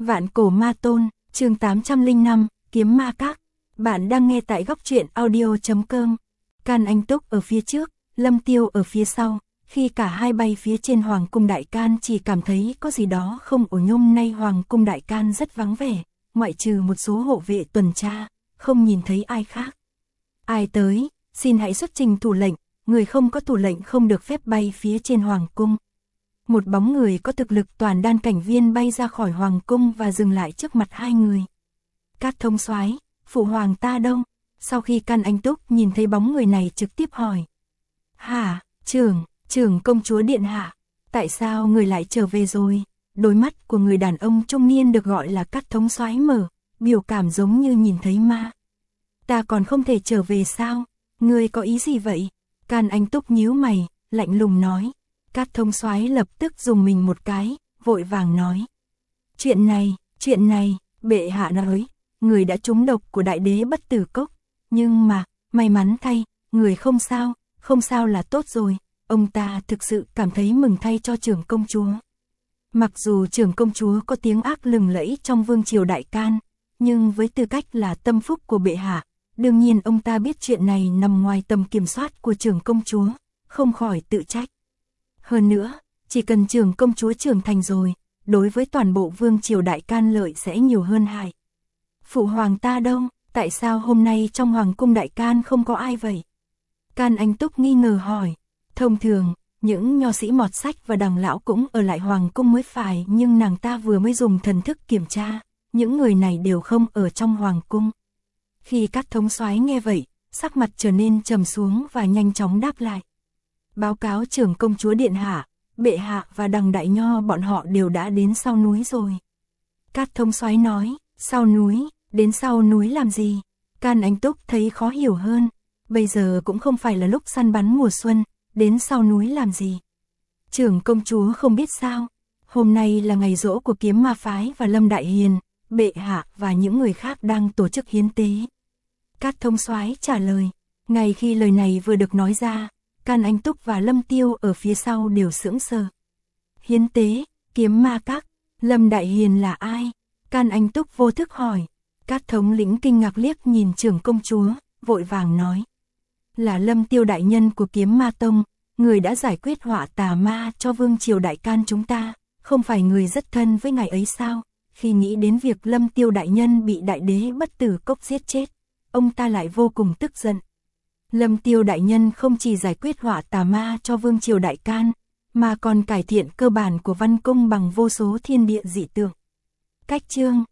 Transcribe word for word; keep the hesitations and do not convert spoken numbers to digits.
Vạn cổ ma tôn, chương tám trăm lẻ năm, kiếm ma các. Bạn đang nghe tại góc truyện audio chấm com. Can Anh Túc ở phía trước, Lâm Tiêu ở phía sau. Khi cả hai bay phía trên Hoàng cung Đại Can chỉ cảm thấy có gì đó không ổn. Hôm nay Hoàng cung Đại Can rất vắng vẻ, ngoại trừ một số hộ vệ tuần tra, không nhìn thấy ai khác. Ai tới, xin hãy xuất trình thủ lệnh, người không có thủ lệnh không được phép bay phía trên Hoàng cung. Một bóng người có thực lực toàn đan cảnh viên bay ra khỏi Hoàng cung và dừng lại trước mặt hai người. Cát Thông Soái, phụ hoàng ta đâu? Sau khi Can Anh Túc nhìn thấy bóng người này trực tiếp hỏi. Hả, trưởng, trưởng công chúa điện hạ, tại sao người lại trở về rồi? Đôi mắt của người đàn ông trung niên được gọi là Cát Thông Soái mở, biểu cảm giống như nhìn thấy ma. Ta còn không thể trở về sao? Ngươi có ý gì vậy? Can Anh Túc nhíu mày, lạnh lùng nói. Cát Thông Soái lập tức dùng mình một cái, vội vàng nói. Chuyện này, chuyện này, bệ hạ nói, người đã trúng độc của đại đế Bất Tử Cốc. Nhưng mà, may mắn thay, người không sao, không sao là tốt rồi. Ông ta thực sự cảm thấy mừng thay cho trưởng công chúa. Mặc dù trưởng công chúa có tiếng ác lừng lẫy trong vương triều Đại Can, nhưng với tư cách là tâm phúc của bệ hạ, đương nhiên ông ta biết chuyện này nằm ngoài tầm kiểm soát của trưởng công chúa, không khỏi tự trách. Hơn nữa, chỉ cần trưởng công chúa trưởng thành rồi, đối với toàn bộ vương triều Đại Can lợi sẽ nhiều hơn hại. Phụ hoàng ta đâu, tại sao hôm nay trong Hoàng cung Đại Can không có ai vậy? Can Anh Túc nghi ngờ hỏi. Thông thường, những nho sĩ mọt sách và đằng lão cũng ở lại Hoàng cung mới phải, nhưng nàng ta vừa mới dùng thần thức kiểm tra, những người này đều không ở trong Hoàng cung. Khi Cát Thông Soái nghe vậy, sắc mặt trở nên trầm xuống và nhanh chóng đáp lại. Báo cáo trưởng công chúa điện hạ, bệ hạ và đằng đại nho bọn họ đều đã đến sau núi rồi. Cát Thông Soái nói, sau núi, đến sau núi làm gì? Can Anh Túc thấy khó hiểu hơn, bây giờ cũng không phải là lúc săn bắn mùa xuân, đến sau núi làm gì? Trưởng công chúa không biết sao, hôm nay là ngày giỗ của Kiếm Ma Phái và Lâm Đại Hiền, bệ hạ và những người khác đang tổ chức hiến tế. Cát Thông Soái trả lời, ngay khi lời này vừa được nói ra, Can Anh Túc và Lâm Tiêu ở phía sau đều sững sờ. Hiến tế, Kiếm Ma Các, Lâm Đại Hiền là ai? Can Anh Túc vô thức hỏi. Cát thống lĩnh kinh ngạc liếc nhìn trưởng công chúa, vội vàng nói. Là Lâm Tiêu đại nhân của Kiếm Ma Tông, người đã giải quyết họa tà ma cho vương triều Đại Can chúng ta, không phải người rất thân với ngài ấy sao? Khi nghĩ đến việc Lâm Tiêu đại nhân bị đại đế Bất Tử Cốc giết chết, ông ta lại vô cùng tức giận. Lâm Tiêu đại nhân không chỉ giải quyết họa tà ma cho vương triều Đại Can, mà còn cải thiện cơ bản của văn cung bằng vô số thiên địa dị tượng. Cách chương